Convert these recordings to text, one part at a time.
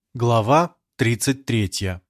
Глава 33.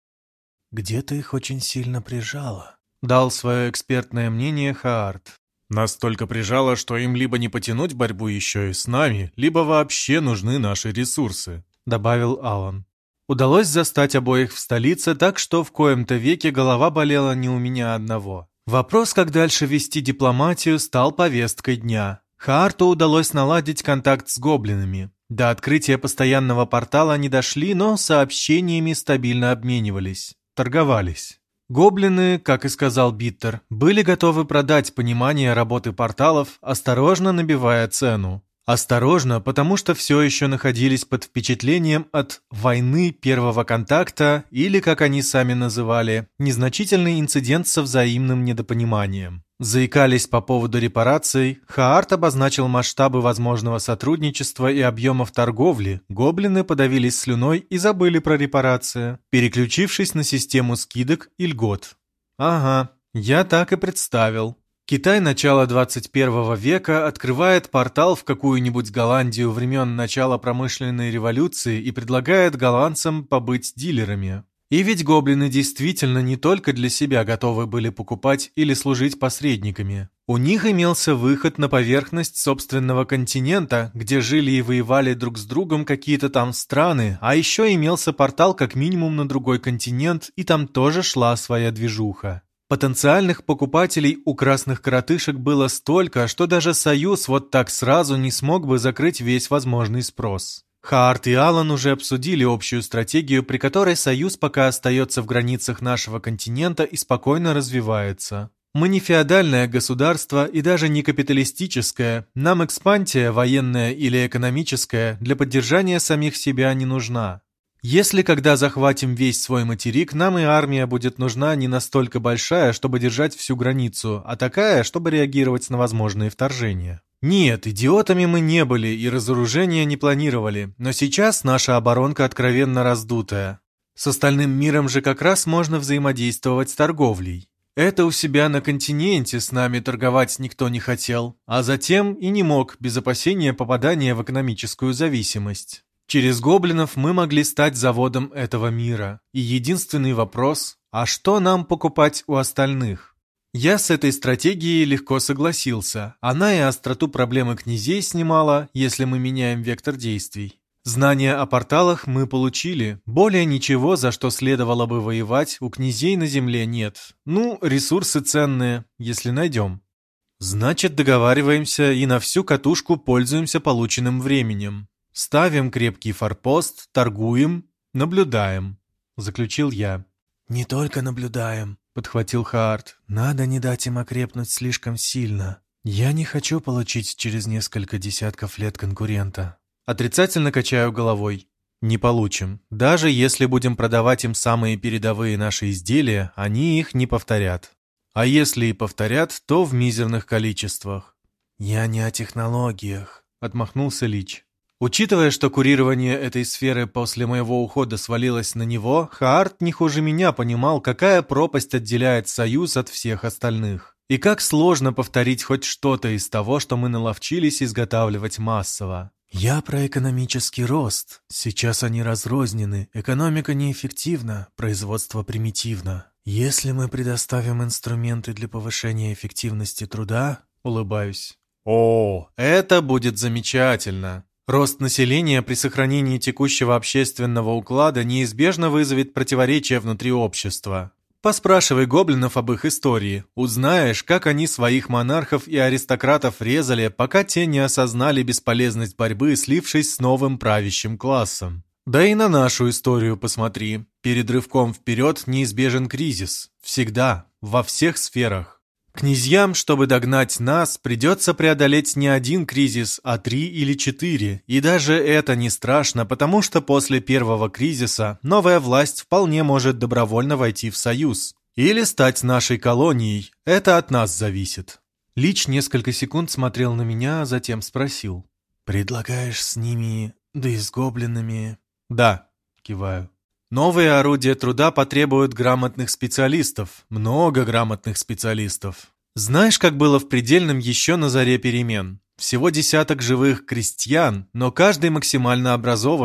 «Где-то их очень сильно прижало», — дал свое экспертное мнение Хаарт. «Настолько прижало, что им либо не потянуть борьбу еще и с нами, либо вообще нужны наши ресурсы», — добавил Алан. Удалось застать обоих в столице, так что в коем-то веке голова болела не у меня одного. Вопрос, как дальше вести дипломатию, стал повесткой дня. Хаарту удалось наладить контакт с гоблинами. До открытия постоянного портала они дошли, но сообщениями стабильно обменивались, торговались. Гоблины, как и сказал Биттер, были готовы продать понимание работы порталов, осторожно набивая цену. Осторожно, потому что все еще находились под впечатлением от «войны первого контакта» или, как они сами называли, незначительный инцидент со взаимным недопониманием. Заикались по поводу репараций, Хаарт обозначил масштабы возможного сотрудничества и объемов торговли, гоблины подавились слюной и забыли про репарации, переключившись на систему скидок и льгот. Ага, я так и представил. Китай начала 21 века открывает портал в какую-нибудь Голландию времен начала промышленной революции и предлагает голландцам побыть дилерами. И ведь гоблины действительно не только для себя готовы были покупать или служить посредниками. У них имелся выход на поверхность собственного континента, где жили и воевали друг с другом какие-то там страны, а еще имелся портал как минимум на другой континент, и там тоже шла своя движуха. Потенциальных покупателей у красных коротышек было столько, что даже Союз вот так сразу не смог бы закрыть весь возможный спрос. Хаарт и Алан уже обсудили общую стратегию, при которой Союз пока остается в границах нашего континента и спокойно развивается. Мы не феодальное государство и даже не капиталистическое, нам экспансия, военная или экономическая, для поддержания самих себя не нужна. Если когда захватим весь свой материк, нам и армия будет нужна не настолько большая, чтобы держать всю границу, а такая, чтобы реагировать на возможные вторжения. Нет, идиотами мы не были и разоружения не планировали, но сейчас наша оборонка откровенно раздутая. С остальным миром же как раз можно взаимодействовать с торговлей. Это у себя на континенте с нами торговать никто не хотел, а затем и не мог без опасения попадания в экономическую зависимость. Через гоблинов мы могли стать заводом этого мира. И единственный вопрос – а что нам покупать у остальных? Я с этой стратегией легко согласился. Она и остроту проблемы князей снимала, если мы меняем вектор действий. Знания о порталах мы получили. Более ничего, за что следовало бы воевать, у князей на земле нет. Ну, ресурсы ценные, если найдем. Значит, договариваемся и на всю катушку пользуемся полученным временем. Ставим крепкий форпост, торгуем, наблюдаем, заключил я. «Не только наблюдаем», — подхватил Хаарт. «Надо не дать им окрепнуть слишком сильно. Я не хочу получить через несколько десятков лет конкурента». Отрицательно качаю головой. Не получим. Даже если будем продавать им самые передовые наши изделия, они их не повторят. А если и повторят, то в мизерных количествах. «Я не о технологиях», — отмахнулся Лич. Учитывая, что курирование этой сферы после моего ухода свалилось на него, Хаарт не хуже меня понимал, какая пропасть отделяет Союз от всех остальных. И как сложно повторить хоть что-то из того, что мы наловчились изготавливать массово. «Я про экономический рост. Сейчас они разрознены, экономика неэффективна, производство примитивно. Если мы предоставим инструменты для повышения эффективности труда...» Улыбаюсь. «О, это будет замечательно!» Рост населения при сохранении текущего общественного уклада неизбежно вызовет противоречия внутри общества. Поспрашивай гоблинов об их истории. Узнаешь, как они своих монархов и аристократов резали, пока те не осознали бесполезность борьбы, слившись с новым правящим классом. Да и на нашу историю посмотри. Перед рывком вперед неизбежен кризис. Всегда. Во всех сферах. Князьям, чтобы догнать нас, придется преодолеть не один кризис, а 3 или 4. И даже это не страшно, потому что после первого кризиса новая власть вполне может добровольно войти в союз. Или стать нашей колонией. Это от нас зависит. Лич несколько секунд смотрел на меня, а затем спросил. «Предлагаешь с ними, да и с гоблинами?» «Да», киваю. Новые орудия труда потребуют грамотных специалистов, много грамотных специалистов. Знаешь, как было в предельном еще на заре перемен? Всего десяток живых крестьян, но каждый максимально образованный,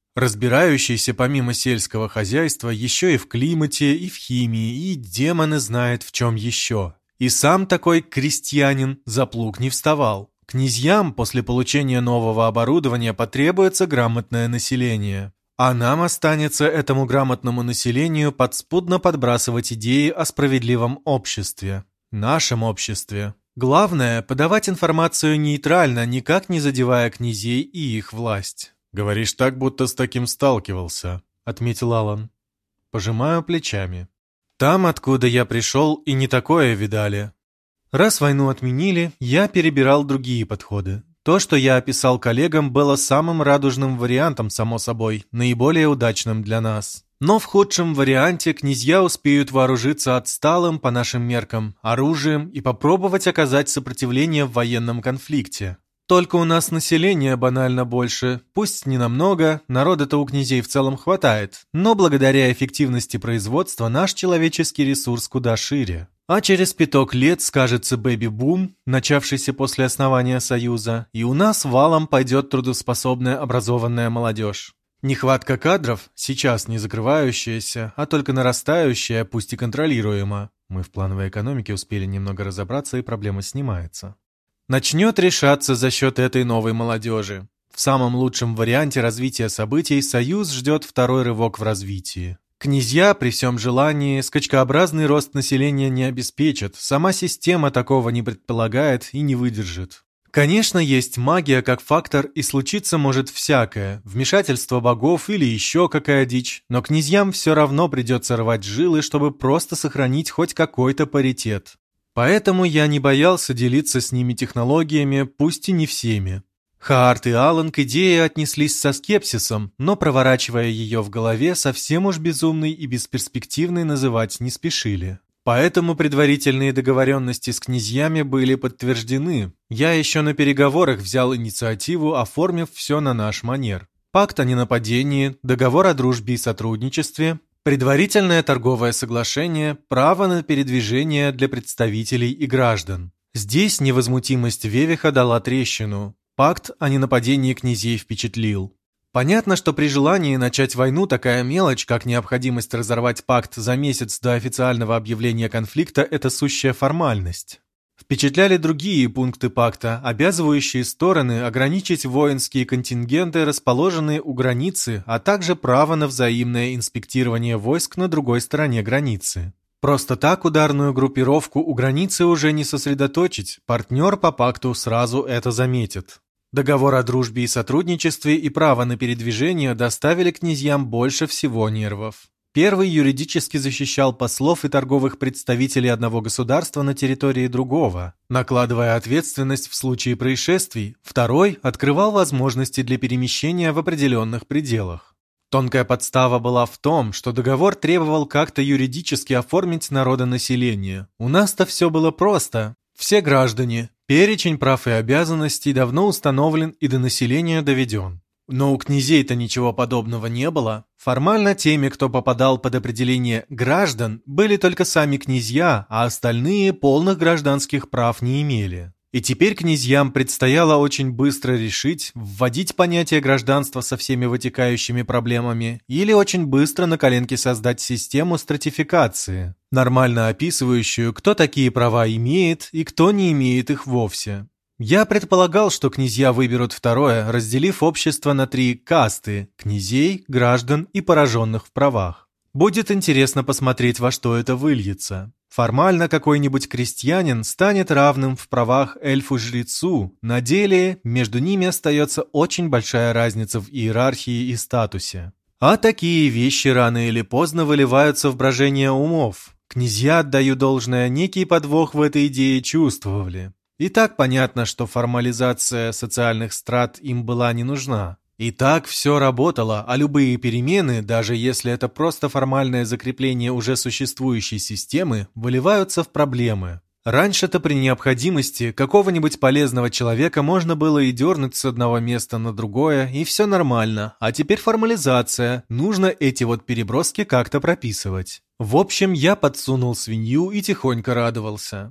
разбирающийся помимо сельского хозяйства еще и в климате, и в химии, и демоны знает в чем еще. И сам такой крестьянин за плуг не вставал. Князьям после получения нового оборудования потребуется грамотное население. А нам останется этому грамотному населению подспудно подбрасывать идеи о справедливом обществе. Нашем обществе. Главное – подавать информацию нейтрально, никак не задевая князей и их власть. «Говоришь так, будто с таким сталкивался», – отметил Алан. Пожимаю плечами. Там, откуда я пришел, и не такое видали. Раз войну отменили, я перебирал другие подходы. То, что я описал коллегам, было самым радужным вариантом, само собой, наиболее удачным для нас. Но в худшем варианте князья успеют вооружиться отсталым, по нашим меркам, оружием и попробовать оказать сопротивление в военном конфликте. Только у нас население банально больше, пусть не намного, народа-то у князей в целом хватает, но благодаря эффективности производства наш человеческий ресурс куда шире. А через 5 лет скажется бэби-бум, начавшийся после основания Союза, и у нас валом пойдет трудоспособная образованная молодежь. Нехватка кадров, сейчас не закрывающаяся, а только нарастающая, пусть и контролируема. Мы в плановой экономике успели немного разобраться, и проблема снимается. Начнет решаться за счет этой новой молодежи. В самом лучшем варианте развития событий Союз ждет второй рывок в развитии. Князья, при всем желании, скачкообразный рост населения не обеспечат, сама система такого не предполагает и не выдержит. Конечно, есть магия как фактор, и случиться может всякое, вмешательство богов или еще какая дичь, но князьям все равно придется рвать жилы, чтобы просто сохранить хоть какой-то паритет. Поэтому я не боялся делиться с ними технологиями, пусть и не всеми. Хаарт и Алан к идее отнеслись со скепсисом, но, проворачивая ее в голове, совсем уж безумной и бесперспективной называть не спешили. Поэтому предварительные договоренности с князьями были подтверждены. Я еще на переговорах взял инициативу, оформив все на наш манер. Пакт о ненападении, договор о дружбе и сотрудничестве, предварительное торговое соглашение, право на передвижение для представителей и граждан. Здесь невозмутимость Вевиха дала трещину. Пакт о ненападении князей впечатлил. Понятно, что при желании начать войну такая мелочь, как необходимость разорвать пакт за месяц до официального объявления конфликта, это сущая формальность. Впечатляли другие пункты пакта, обязывающие стороны ограничить воинские контингенты, расположенные у границы, а также право на взаимное инспектирование войск на другой стороне границы. Просто так ударную группировку у границы уже не сосредоточить, партнер по пакту сразу это заметит. Договор о дружбе и сотрудничестве и право на передвижение доставили князьям больше всего нервов. Первый юридически защищал послов и торговых представителей одного государства на территории другого, накладывая ответственность в случае происшествий. Второй открывал возможности для перемещения в определенных пределах. Тонкая подстава была в том, что договор требовал как-то юридически оформить народонаселение. У нас-то все было просто. Все граждане. Перечень прав и обязанностей давно установлен и до населения доведен. Но у князей-то ничего подобного не было. Формально теми, кто попадал под определение «граждан», были только сами князья, а остальные полных гражданских прав не имели. И теперь князьям предстояло очень быстро решить, вводить понятие гражданства со всеми вытекающими проблемами или очень быстро на коленке создать систему стратификации, нормально описывающую, кто такие права имеет и кто не имеет их вовсе. Я предполагал, что князья выберут второе, разделив общество на 3 касты – князей, граждан и пораженных в правах. Будет интересно посмотреть, во что это выльется. Формально какой-нибудь крестьянин станет равным в правах эльфу-жрецу, на деле между ними остается очень большая разница в иерархии и статусе. А такие вещи рано или поздно выливаются в брожение умов. Князья, отдаю должное, некий подвох в этой идее чувствовали. И так понятно, что формализация социальных страт им была не нужна. И так все работало, а любые перемены, даже если это просто формальное закрепление уже существующей системы, выливаются в проблемы. Раньше-то при необходимости какого-нибудь полезного человека можно было и дернуть с одного места на другое, и все нормально, а теперь формализация, нужно эти вот переброски как-то прописывать. В общем, я подсунул свинью и тихонько радовался.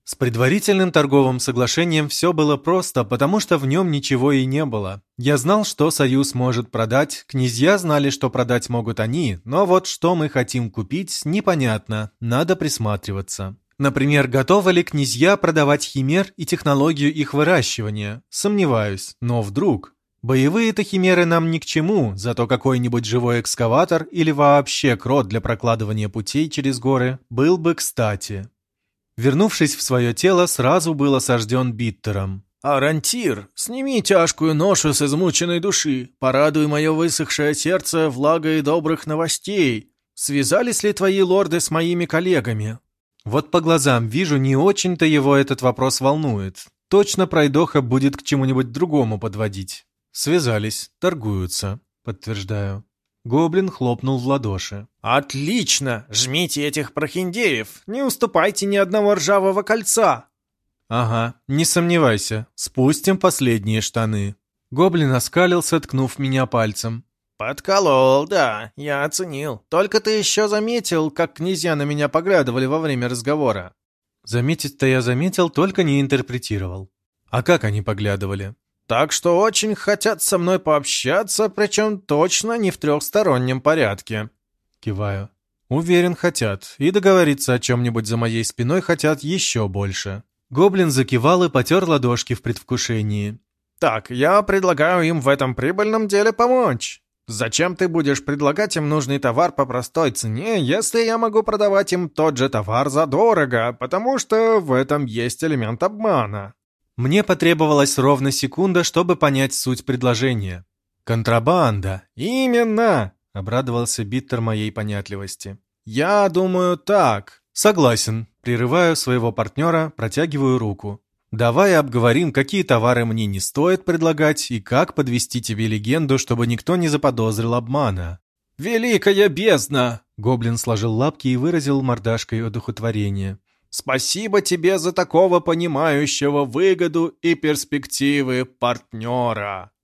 С предварительным торговым соглашением все было просто, потому что в нем ничего и не было. Я знал, что Союз может продать, князья знали, что продать могут они, но вот что мы хотим купить, непонятно, надо присматриваться. Например, готовы ли князья продавать химер и технологию их выращивания? Сомневаюсь, но вдруг. Боевые-то химеры нам ни к чему, зато какой-нибудь живой экскаватор или вообще крот для прокладывания путей через горы был бы кстати. Вернувшись в свое тело, сразу был осажден Биттером. «Арантир, сними тяжкую ношу с измученной души, порадуй мое высохшее сердце влагой добрых новостей. Связались ли твои лорды с моими коллегами?» Вот по глазам вижу, не очень-то его этот вопрос волнует. Точно пройдоха будет к чему-нибудь другому подводить. Связались, торгуются, подтверждаю. Гоблин хлопнул в ладоши. «Отлично! Жмите этих прохиндеев! Не уступайте ни одного ржавого кольца!» «Ага, не сомневайся, спустим последние штаны». Гоблин оскалился, ткнув меня пальцем. «Подколол, да, я оценил. Только ты еще заметил, как князья на меня поглядывали во время разговора». Заметить-то я заметил, только не интерпретировал. А как они поглядывали? «Так что очень хотят со мной пообщаться, причем точно не в трехстороннем порядке». Киваю. Уверен, хотят. И договориться о чем-нибудь за моей спиной хотят еще больше. Гоблин закивал и потер ладошки в предвкушении. «Так, я предлагаю им в этом прибыльном деле помочь. Зачем ты будешь предлагать им нужный товар по простой цене, если я могу продавать им тот же товар задорого, потому что в этом есть элемент обмана?» Мне потребовалась ровно секунда, чтобы понять суть предложения. «Контрабанда!» «Именно!» — обрадовался Биттер моей понятливости. «Я думаю так». «Согласен». Прерываю своего партнера, протягиваю руку. «Давай обговорим, какие товары мне не стоит предлагать и как подвести тебе легенду, чтобы никто не заподозрил обмана». «Великая бездна!» Гоблин сложил лапки и выразил мордашкой одухотворение. «Спасибо тебе за такого понимающего выгоду и перспективы партнера».